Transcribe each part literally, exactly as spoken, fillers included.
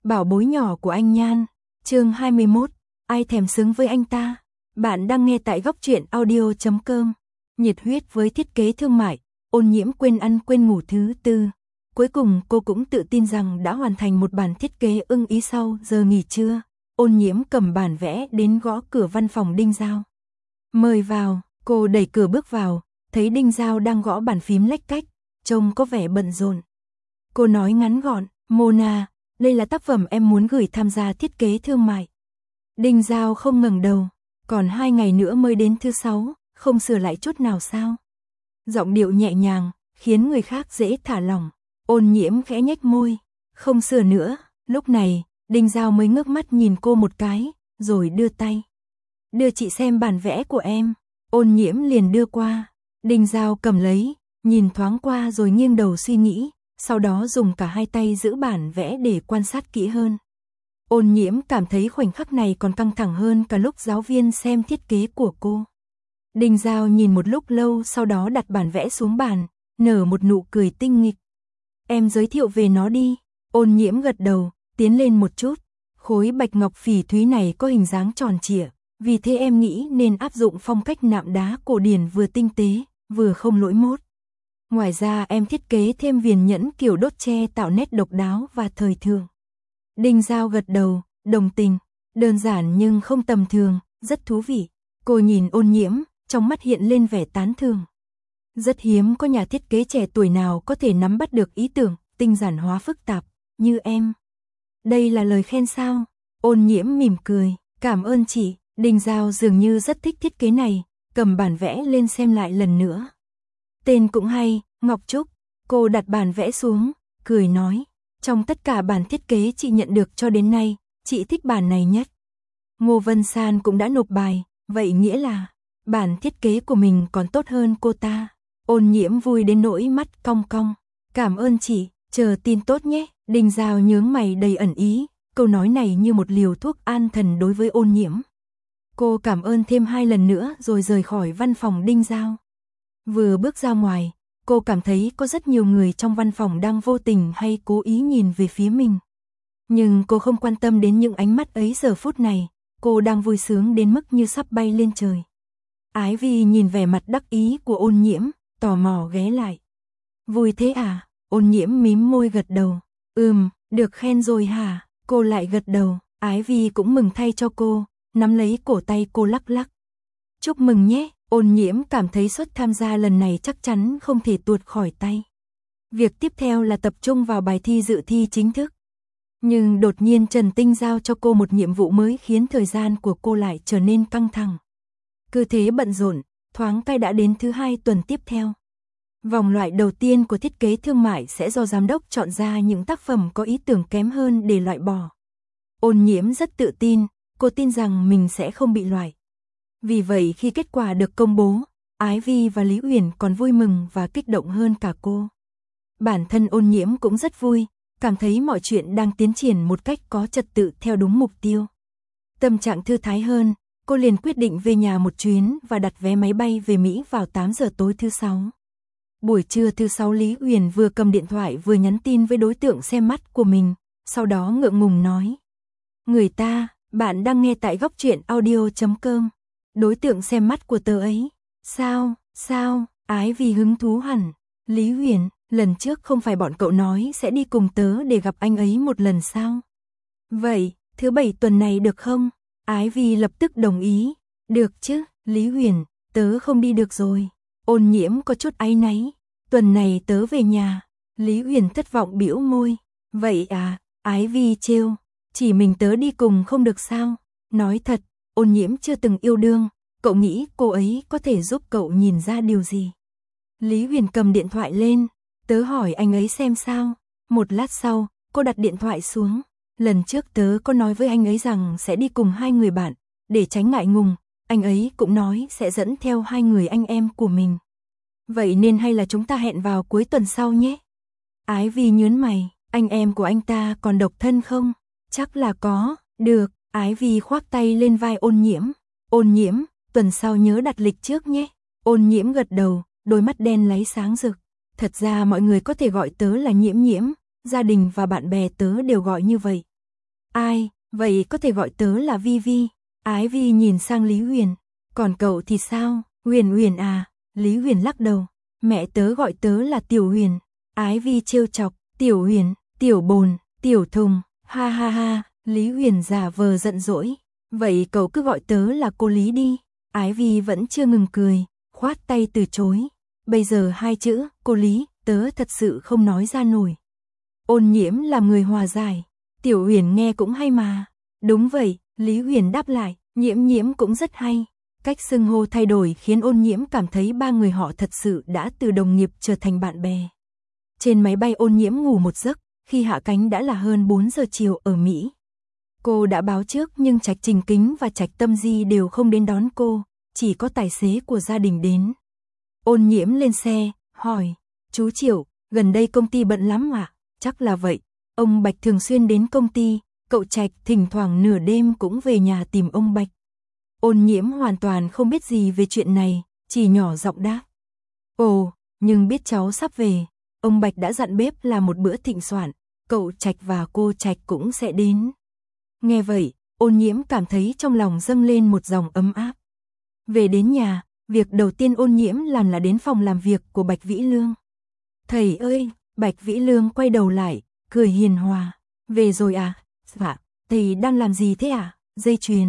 Bảo bối nhỏ của anh Nhan. Chương hai mươi mốt. Ai thèm xứng với anh ta. Bạn đang nghe tại góc truyện audio chấm com. Nhiệt huyết với thiết kế thương mại, Ôn Nhiễm quên ăn quên ngủ thứ tư. Cuối cùng cô cũng tự tin rằng đã hoàn thành một bản thiết kế ưng ý. Sau giờ nghỉ trưa, Ôn Nhiễm cầm bản vẽ đến gõ cửa văn phòng Đinh Giao. Mời vào. Cô đẩy cửa bước vào, thấy Đinh Giao đang gõ bàn phím lách cách, trông có vẻ bận rộn. Cô nói ngắn gọn, Mona, đây là tác phẩm em muốn gửi tham gia thiết kế thương mại. Đinh Giao không ngẩng đầu, còn hai ngày nữa mới đến thứ sáu, không sửa lại chút nào sao? Giọng điệu nhẹ nhàng, khiến người khác dễ thả lỏng. Ôn Nhiễm khẽ nhếch môi, không sửa nữa. Lúc này, Đinh Giao mới ngước mắt nhìn cô một cái, rồi đưa tay. Đưa chị xem bản vẽ của em. Ôn Nhiễm liền đưa qua. Đinh Giao cầm lấy, nhìn thoáng qua rồi nghiêng đầu suy nghĩ, sau đó dùng cả hai tay giữ bản vẽ để quan sát kỹ hơn. Ôn Nhiễm cảm thấy khoảnh khắc này còn căng thẳng hơn cả lúc giáo viên xem thiết kế của cô. Đinh Giao nhìn một lúc lâu, sau đó đặt bản vẽ xuống bàn, nở một nụ cười tinh nghịch. Em giới thiệu về nó đi. Ôn Nhiễm gật đầu, tiến lên một chút. Khối bạch ngọc phỉ thúy này có hình dáng tròn trịa, vì thế em nghĩ nên áp dụng phong cách nạm đá cổ điển, vừa tinh tế, vừa không lỗi mốt. Ngoài ra em thiết kế thêm viền nhẫn kiểu đốt tre tạo nét độc đáo và thời thượng. Đinh Giao gật đầu, đồng tình. Đơn giản nhưng không tầm thường, rất thú vị. Cô nhìn Ôn Nhiễm, trong mắt hiện lên vẻ tán thưởng. Rất hiếm có nhà thiết kế trẻ tuổi nào có thể nắm bắt được ý tưởng tinh giản hóa phức tạp như em. Đây là lời khen sao? Ôn Nhiễm mỉm cười, cảm ơn chị. Đinh Giao dường như rất thích thiết kế này, cầm bản vẽ lên xem lại lần nữa. Tên cũng hay, Ngọc Trúc. Cô đặt bản vẽ xuống, cười nói, trong tất cả bản thiết kế chị nhận được cho đến nay, chị thích bản này nhất. Ngô Vân San cũng đã nộp bài, vậy nghĩa là bản thiết kế của mình còn tốt hơn cô ta. Ôn Nhiễm vui đến nỗi mắt cong cong. Cảm ơn chị, chờ tin tốt nhé. Đinh Giao nhướng mày đầy ẩn ý, câu nói này như một liều thuốc an thần đối với Ôn Nhiễm. Cô cảm ơn thêm hai lần nữa rồi rời khỏi văn phòng Đinh Giao. Vừa bước ra ngoài, cô cảm thấy có rất nhiều người trong văn phòng đang vô tình hay cố ý nhìn về phía mình. Nhưng cô không quan tâm đến những ánh mắt ấy giờ phút này, cô đang vui sướng đến mức như sắp bay lên trời. Ái Vi nhìn vẻ mặt đắc ý của Ôn Nhiễm, tò mò ghé lại. Vui thế à? Ôn Nhiễm mím môi gật đầu. Ừm, được khen rồi hả? Cô lại gật đầu. Ái Vi cũng mừng thay cho cô, nắm lấy cổ tay cô lắc lắc. Chúc mừng nhé. Ôn Nhiễm cảm thấy suất tham gia lần này chắc chắn không thể tuột khỏi tay. Việc tiếp theo là tập trung vào bài thi dự thi chính thức. Nhưng đột nhiên Trần Tinh giao cho cô một nhiệm vụ mới khiến thời gian của cô lại trở nên căng thẳng. Cứ thế bận rộn, thoáng cái đã đến thứ hai tuần tiếp theo. Vòng loại đầu tiên của thiết kế thương mại sẽ do giám đốc chọn ra những tác phẩm có ý tưởng kém hơn để loại bỏ. Ôn Nhiễm rất tự tin, cô tin rằng mình sẽ không bị loại. Vì vậy khi kết quả được công bố, Ái Vi và Lý Uyển còn vui mừng và kích động hơn cả cô. Bản thân Ôn Nhiễm cũng rất vui, cảm thấy mọi chuyện đang tiến triển một cách có trật tự theo đúng mục tiêu. Tâm trạng thư thái hơn, cô liền quyết định về nhà một chuyến và đặt vé máy bay về Mỹ vào tám giờ tối thứ sáu. Buổi trưa thứ sáu, Lý Uyển vừa cầm điện thoại vừa nhắn tin với đối tượng xem mắt của mình, sau đó ngượng ngùng nói. Người ta, bạn đang nghe tại góc truyện audio chấm com. Đối tượng xem mắt của tớ ấy. Sao, sao, Ái Vi hứng thú hẳn. Lý Uyển, lần trước không phải bọn cậu nói sẽ đi cùng tớ để gặp anh ấy một lần sao? Vậy, thứ bảy tuần này được không? Ái Vi lập tức đồng ý. Được chứ, Lý Uyển, tớ không đi được rồi. Ôn Nhiễm có chút áy náy. Tuần này tớ về nhà. Lý Uyển thất vọng bĩu môi. Vậy à, Ái Vi trêu. Chỉ mình tớ đi cùng không được sao? Nói thật, Ôn Nhiễm chưa từng yêu đương. Cậu nghĩ cô ấy có thể giúp cậu nhìn ra điều gì? Lý Uyển cầm điện thoại lên. Tớ hỏi anh ấy xem sao. Một lát sau, cô đặt điện thoại xuống. Lần trước tớ có nói với anh ấy rằng sẽ đi cùng hai người bạn. Để tránh ngại ngùng, anh ấy cũng nói sẽ dẫn theo hai người anh em của mình. Vậy nên hay là chúng ta hẹn vào cuối tuần sau nhé? Ái Vi nhớn mày, anh em của anh ta còn độc thân không? Chắc là có. Được. Ái Vi khoác tay lên vai Ôn Nhiễm. Ôn Nhiễm, tuần sau nhớ đặt lịch trước nhé. Ôn Nhiễm gật đầu, đôi mắt đen láy sáng rực. Thật ra mọi người có thể gọi tớ là Nhiễm Nhiễm, gia đình và bạn bè tớ đều gọi như vậy. Ai, vậy có thể gọi tớ là Vi Vi. Ái Vi nhìn sang Lý Huyền. Còn cậu thì sao, Huyền Huyền à? Lý Huyền lắc đầu. Mẹ tớ gọi tớ là Tiểu Huyền. Ái Vi trêu chọc. Tiểu Huyền, Tiểu Bồn, Tiểu Thùng, ha ha ha. Lý Huyền giả vờ giận dỗi. Vậy cậu cứ gọi tớ là cô Lý đi. Ái Vi vẫn chưa ngừng cười, khoát tay từ chối. Bây giờ hai chữ, cô Lý, tớ thật sự không nói ra nổi. Ôn Nhiễm là người hòa giải. Tiểu Huyền nghe cũng hay mà. Đúng vậy, Lý Huyền đáp lại, Nhiễm Nhiễm cũng rất hay. Cách xưng hô thay đổi khiến Ôn Nhiễm cảm thấy ba người họ thật sự đã từ đồng nghiệp trở thành bạn bè. Trên máy bay Ôn Nhiễm ngủ một giấc, khi hạ cánh đã là hơn bốn giờ chiều ở Mỹ. Cô đã báo trước nhưng Trạch Trình Kính và Trạch Tâm Di đều không đến đón cô, chỉ có tài xế của gia đình đến. Ôn Nhiễm lên xe, hỏi, chú Triệu, gần đây công ty bận lắm ạ? Chắc là vậy, ông Bạch thường xuyên đến công ty, cậu Trạch thỉnh thoảng nửa đêm cũng về nhà tìm ông Bạch. Ôn Nhiễm hoàn toàn không biết gì về chuyện này, chỉ nhỏ giọng đáp. Ồ, nhưng biết cháu sắp về, ông Bạch đã dặn bếp làm một bữa thịnh soạn, cậu Trạch và cô Trạch cũng sẽ đến. Nghe vậy, Ôn Nhiễm cảm thấy trong lòng dâng lên một dòng ấm áp. Về đến nhà, việc đầu tiên Ôn Nhiễm làm là đến phòng làm việc của Bạch Vĩ Lương. Thầy ơi, Bạch Vĩ Lương quay đầu lại, cười hiền hòa. Về rồi à? Dạ, thầy đang làm gì thế à? Dây chuyền.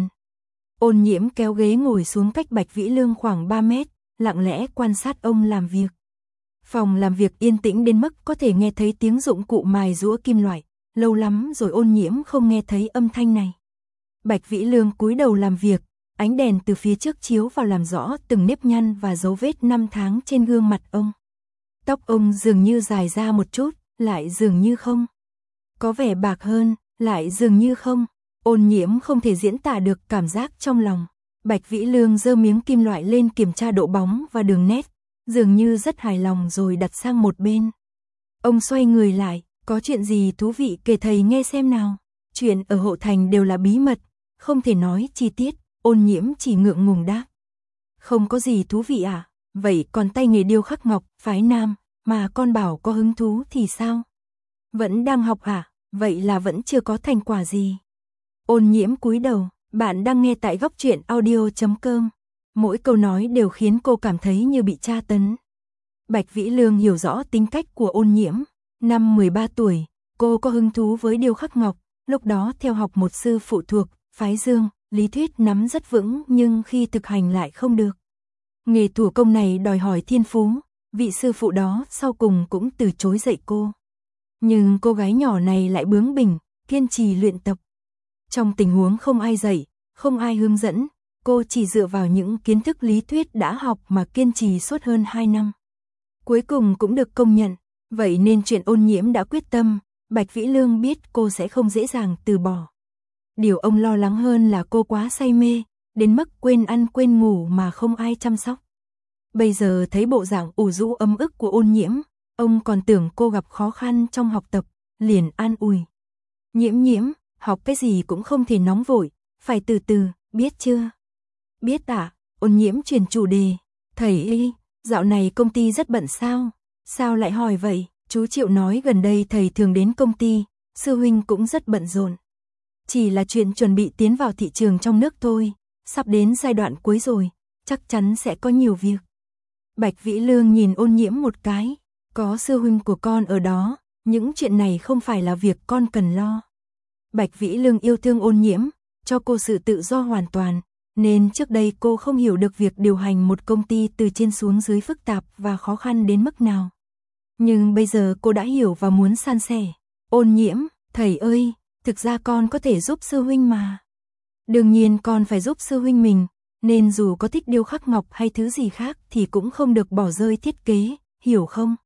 Ôn Nhiễm kéo ghế ngồi xuống cách Bạch Vĩ Lương khoảng ba mét, lặng lẽ quan sát ông làm việc. Phòng làm việc yên tĩnh đến mức có thể nghe thấy tiếng dụng cụ mài giũa kim loại. Lâu lắm rồi Ôn Nhiễm không nghe thấy âm thanh này. Bạch Vĩ Lương cúi đầu làm việc, ánh đèn từ phía trước chiếu vào làm rõ từng nếp nhăn và dấu vết năm tháng trên gương mặt ông. Tóc ông dường như dài ra một chút, lại dường như không. Có vẻ bạc hơn, lại dường như không. Ôn Nhiễm không thể diễn tả được cảm giác trong lòng. Bạch Vĩ Lương giơ miếng kim loại lên kiểm tra độ bóng và đường nét, dường như rất hài lòng rồi đặt sang một bên. Ông xoay người lại, có chuyện gì thú vị kể thầy nghe xem nào. Chuyện ở Hộ Thành đều là bí mật, không thể nói chi tiết. Ôn Nhiễm chỉ ngượng ngùng đáp. Không có gì thú vị à? Vậy còn tay nghề điêu khắc ngọc, phái nam, mà con bảo có hứng thú thì sao? Vẫn đang học à? Vậy là vẫn chưa có thành quả gì. Ôn Nhiễm cúi đầu, bạn đang nghe tại góc truyện audio chấm com. Mỗi câu nói đều khiến cô cảm thấy như bị tra tấn. Bạch Vĩ Lương hiểu rõ tính cách của Ôn Nhiễm. Năm mười ba tuổi, cô có hứng thú với điêu khắc ngọc, lúc đó theo học một sư phụ thuộc phái Dương, lý thuyết nắm rất vững nhưng khi thực hành lại không được. Nghề thủ công này đòi hỏi thiên phú, vị sư phụ đó sau cùng cũng từ chối dạy cô. Nhưng cô gái nhỏ này lại bướng bỉnh, kiên trì luyện tập. Trong tình huống không ai dạy, không ai hướng dẫn, cô chỉ dựa vào những kiến thức lý thuyết đã học mà kiên trì suốt hơn hai năm. Cuối cùng cũng được công nhận, vậy nên chuyện Ôn Nhiễm đã quyết tâm, Bạch Vĩ Lương biết cô sẽ không dễ dàng từ bỏ. Điều ông lo lắng hơn là cô quá say mê, đến mức quên ăn quên ngủ mà không ai chăm sóc. Bây giờ thấy bộ dạng ủ rũ ấm ức của Ôn Nhiễm, ông còn tưởng cô gặp khó khăn trong học tập, liền an ủi. Nhiễm Nhiễm, học cái gì cũng không thể nóng vội, phải từ từ, biết chưa? Biết ạ. Ôn Nhiễm chuyển chủ đề. Thầy y, dạo này công ty rất bận sao? Sao lại hỏi vậy? Chú Triệu nói gần đây thầy thường đến công ty, sư huynh cũng rất bận rộn. Chỉ là chuyện chuẩn bị tiến vào thị trường trong nước thôi, sắp đến giai đoạn cuối rồi, chắc chắn sẽ có nhiều việc. Bạch Vĩ Lương nhìn Ôn Nhiễm một cái, có sư huynh của con ở đó, những chuyện này không phải là việc con cần lo. Bạch Vĩ Lương yêu thương Ôn Nhiễm, cho cô sự tự do hoàn toàn, nên trước đây cô không hiểu được việc điều hành một công ty từ trên xuống dưới phức tạp và khó khăn đến mức nào. Nhưng bây giờ cô đã hiểu và muốn san sẻ. Ôn Nhiễm, thầy ơi, thực ra con có thể giúp sư huynh mà. Đương nhiên con phải giúp sư huynh mình, nên dù có thích điêu khắc ngọc hay thứ gì khác thì cũng không được bỏ rơi thiết kế, hiểu không?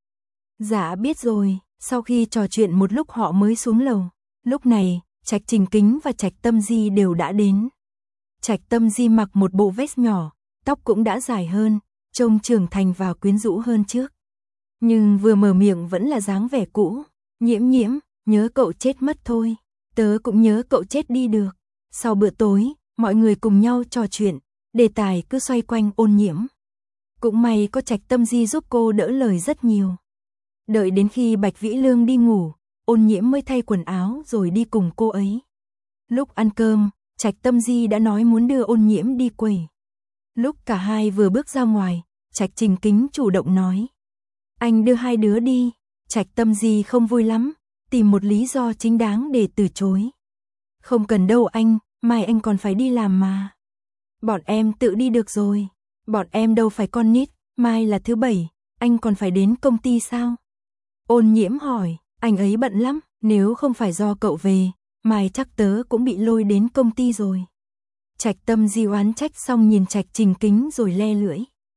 Dạ biết rồi. Sau khi trò chuyện một lúc họ mới xuống lầu. Lúc này, Trạch Trình Kính và Trạch Tâm Di đều đã đến. Trạch Tâm Di mặc một bộ vest nhỏ, tóc cũng đã dài hơn, trông trưởng thành và quyến rũ hơn trước. Nhưng vừa mở miệng vẫn là dáng vẻ cũ. Nhiễm Nhiễm, nhớ cậu chết mất thôi. Tớ cũng nhớ cậu chết đi được. Sau bữa tối, mọi người cùng nhau trò chuyện, đề tài cứ xoay quanh Ôn Nhiễm. Cũng may có Trạch Tâm Di giúp cô đỡ lời rất nhiều. Đợi đến khi Bạch Vĩ Lương đi ngủ, Ôn Nhiễm mới thay quần áo rồi đi cùng cô ấy. Lúc ăn cơm, Trạch Tâm Di đã nói muốn đưa Ôn Nhiễm đi quẩy. Lúc cả hai vừa bước ra ngoài, Trạch Trình Kính chủ động nói. Anh đưa hai đứa đi. Trạch Tâm Di không vui lắm, tìm một lý do chính đáng để từ chối. Không cần đâu anh, mai anh còn phải đi làm mà. Bọn em tự đi được rồi. Bọn em đâu phải con nít, mai là thứ bảy, anh còn phải đến công ty sao? Ôn Nhiễm hỏi, anh ấy bận lắm, nếu không phải do cậu về, mai chắc tớ cũng bị lôi đến công ty rồi. Trạch Tâm Di oán trách xong nhìn Trạch Trình Kính rồi le lưỡi.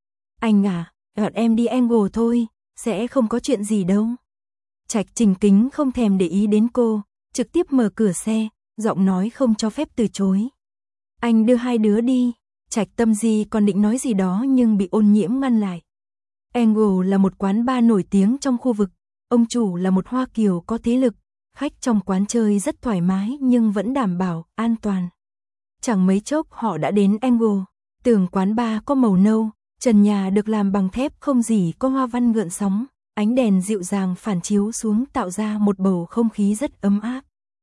Anh à, bọn em đi Angle thôi, sẽ không có chuyện gì đâu. Trạch Trình Kính không thèm để ý đến cô, trực tiếp mở cửa xe, giọng nói không cho phép từ chối. Anh đưa hai đứa đi. Trạch Tâm Di còn định nói gì đó nhưng bị Ôn Nhiễm ngăn lại. Angle là một quán bar nổi tiếng trong khu vực, ông chủ là một Hoa Kiều có thế lực, khách trong quán chơi rất thoải mái nhưng vẫn đảm bảo an toàn. Chẳng mấy chốc họ đã đến Angle, tường quán bar có màu nâu, trần nhà được làm bằng thép không gì có hoa văn gợn sóng, ánh đèn dịu dàng phản chiếu xuống tạo ra một bầu không khí rất ấm áp.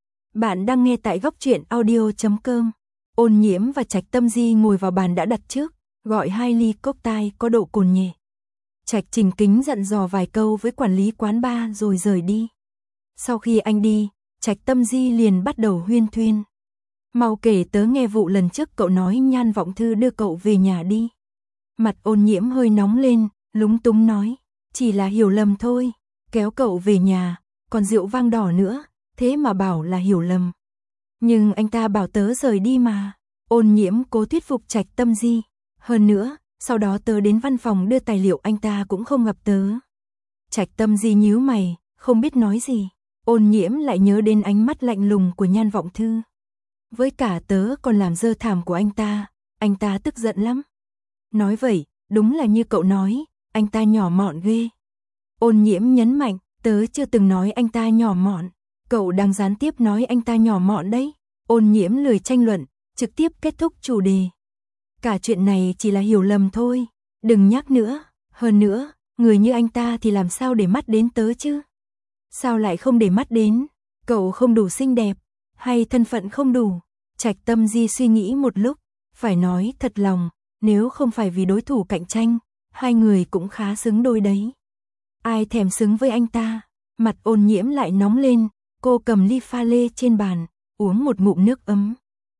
Bạn đang nghe tại góc truyện audio chấm com. Ôn Nhiễm và Trạch Tâm Di ngồi vào bàn đã đặt trước, gọi hai ly cocktail có độ cồn nhẹ. Trạch Trình Kính dặn dò vài câu với quản lý quán bar rồi rời đi. Sau khi anh đi, Trạch Tâm Di liền bắt đầu huyên thuyên. Mau kể tớ nghe vụ lần trước cậu nói Nhan Vọng Thư đưa cậu về nhà đi. Mặt Ôn Nhiễm hơi nóng lên, lúng túng nói, chỉ là hiểu lầm thôi, kéo cậu về nhà, còn rượu vang đỏ nữa, thế mà bảo là hiểu lầm. Nhưng anh ta bảo tớ rời đi mà. Ôn Nhiễm cố thuyết phục Trạch Tâm Di. Hơn nữa, sau đó tớ đến văn phòng đưa tài liệu anh ta cũng không gặp tớ. Trạch Tâm Di nhíu mày, không biết nói gì. Ôn Nhiễm lại nhớ đến ánh mắt lạnh lùng của Nhan Vọng Thư. Với cả tớ còn làm dơ thảm của anh ta, anh ta tức giận lắm. Nói vậy, đúng là như cậu nói, anh ta nhỏ mọn ghê. Ôn Nhiễm nhấn mạnh, tớ chưa từng nói anh ta nhỏ mọn. Cậu đang gián tiếp nói anh ta nhỏ mọn đấy. Ôn Nhiễm lười tranh luận, trực tiếp kết thúc chủ đề. Cả chuyện này chỉ là hiểu lầm thôi, đừng nhắc nữa. Hơn nữa, người như anh ta thì làm sao để mắt đến tớ chứ? Sao lại không để mắt đến? Cậu không đủ xinh đẹp, hay thân phận không đủ? Trạch Tâm Di suy nghĩ một lúc, phải nói thật lòng, nếu không phải vì đối thủ cạnh tranh, hai người cũng khá xứng đôi đấy. Ai thèm xứng với anh ta? Mặt Ôn Nhiễm lại nóng lên, cô cầm ly pha lê trên bàn, uống một ngụm nước ấm.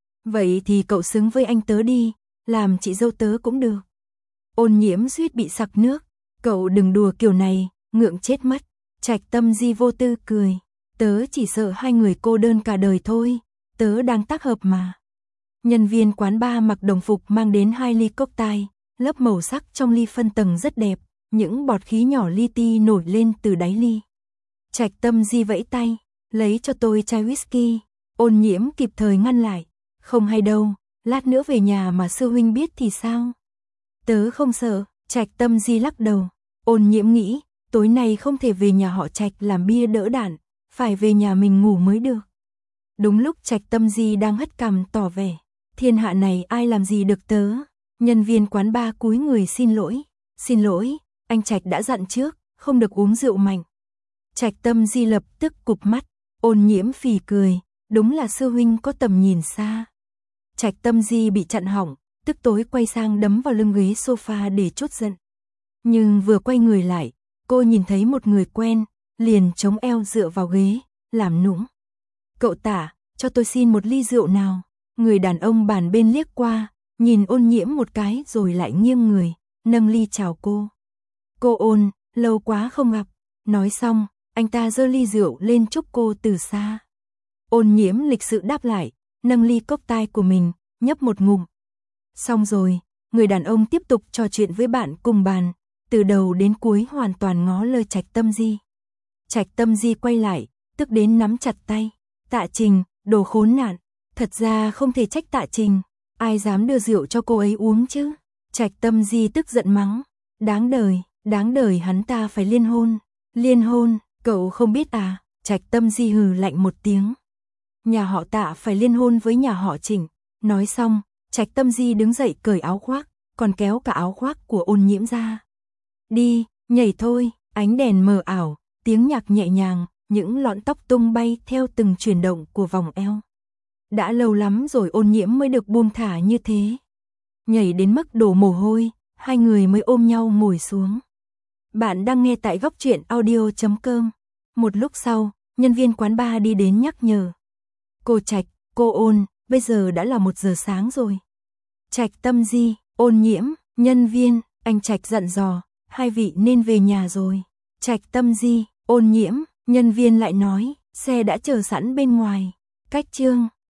Vậy thì cậu xứng với anh tớ đi, làm chị dâu tớ cũng được. Ôn Nhiễm suýt bị sặc nước, cậu đừng đùa kiểu này, ngượng chết mất. Trạch Tâm Di vô tư cười, tớ chỉ sợ hai người cô đơn cả đời thôi, tớ đang tác hợp mà. Nhân viên quán bar mặc đồng phục mang đến hai ly cocktail, lớp màu sắc trong ly phân tầng rất đẹp, những bọt khí nhỏ li ti nổi lên từ đáy ly. Trạch Tâm Di vẫy tay, lấy cho tôi chai whisky. Ôn Nhiễm kịp thời ngăn lại, không hay đâu, lát nữa về nhà mà sư huynh biết thì sao? Tớ không sợ. Trạch Tâm Di lắc đầu. Ôn Nhiễm nghĩ, tối nay không thể về nhà họ Trạch làm bia đỡ đạn, phải về nhà mình ngủ mới được. Đúng lúc Trạch Tâm Di đang hất cằm tỏ vẻ, thiên hạ này ai làm gì được tớ. Nhân viên quán bar cúi người xin lỗi, xin lỗi, anh Trạch đã dặn trước, không được uống rượu mạnh. Trạch Tâm Di lập tức cụp mắt, Ôn Nhiễm phì cười, đúng là sư huynh có tầm nhìn xa. Trạch Tâm Di bị chặn họng, tức tối quay sang đấm vào lưng ghế sofa để trút giận. Nhưng vừa quay người lại, cô nhìn thấy một người quen, liền chống eo dựa vào ghế, làm nũng. Cậu Tả, cho tôi xin một ly rượu nào. Người đàn ông bàn bên liếc qua, nhìn Ôn Nhiễm một cái rồi lại nghiêng người, nâng ly chào cô. Cô Ôn, lâu quá không gặp. Nói xong, anh ta giơ ly rượu lên chúc cô từ xa. Ôn Nhiễm lịch sự đáp lại, nâng ly cocktail của mình, nhấp một ngụm. Xong rồi, người đàn ông tiếp tục trò chuyện với bạn cùng bàn, từ đầu đến cuối hoàn toàn ngó lơ Trạch Tâm Di. Trạch Tâm Di quay lại, tức đến nắm chặt tay. Tạ Trình, đồ khốn nạn, thật ra không thể trách Tạ Trình, ai dám đưa rượu cho cô ấy uống chứ? Trạch Tâm Di tức giận mắng, đáng đời, đáng đời hắn ta phải liên hôn. Liên hôn, cậu không biết à? Trạch Tâm Di hừ lạnh một tiếng. Nhà họ Tạ phải liên hôn với nhà họ Trịnh. Nói xong, Trạch Tâm Di đứng dậy cởi áo khoác, còn kéo cả áo khoác của Ôn Nhiễm ra. Đi, nhảy thôi. Ánh đèn mờ ảo, tiếng nhạc nhẹ nhàng, những lọn tóc tung bay theo từng chuyển động của vòng eo. Đã lâu lắm rồi Ôn Nhiễm mới được buông thả như thế. Nhảy đến mức đổ mồ hôi, hai người mới ôm nhau ngồi xuống. Bạn đang nghe tại góc truyện audio chấm com. Một lúc sau, nhân viên quán bar đi đến nhắc nhở. Cô Trạch, cô Ôn, bây giờ đã là một giờ sáng rồi. Trạch Tâm Di, Ôn Nhiễm, nhân viên, anh Trạch dặn dò, hai vị nên về nhà rồi. Trạch Tâm Di, Ôn Nhiễm, nhân viên lại nói, xe đã chờ sẵn bên ngoài. Cách chương